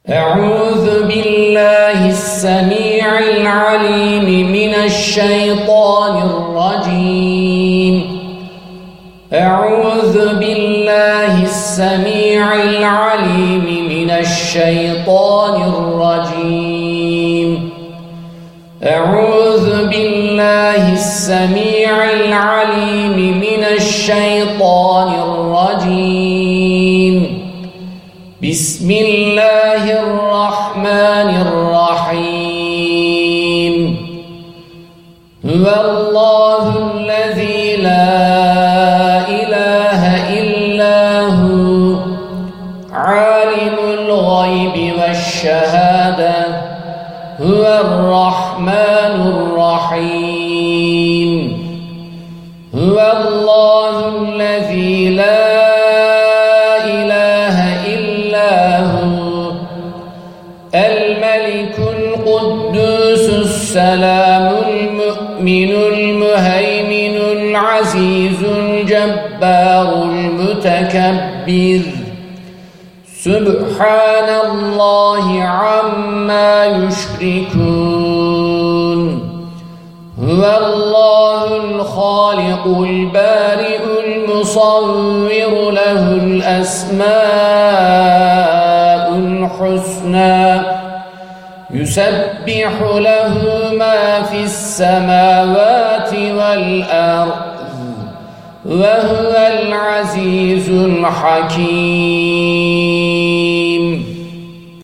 أعوذ بالله السميع العليم من الشيطان الرجيم. أعوذ بالله السميع العليم من الشيطان الرجيم. أعوذ بالله السميع العليم من الشيطان الرجيم. بسم الله الرحمن الرحيم. هو الله الذي لا إله إلا هو عالم الغيب والشهادة هو الرحمن الرحيم. هو الله الذي لا الملك القدوس السلام المؤمن المهيمن العزيز الجبار المتكبر سبحان الله عما يشركون. هو الله الخالق البارئ المصور له الأسماء الحسنى يسبح له ما في السماوات والأرض وهو العزيز الحكيم.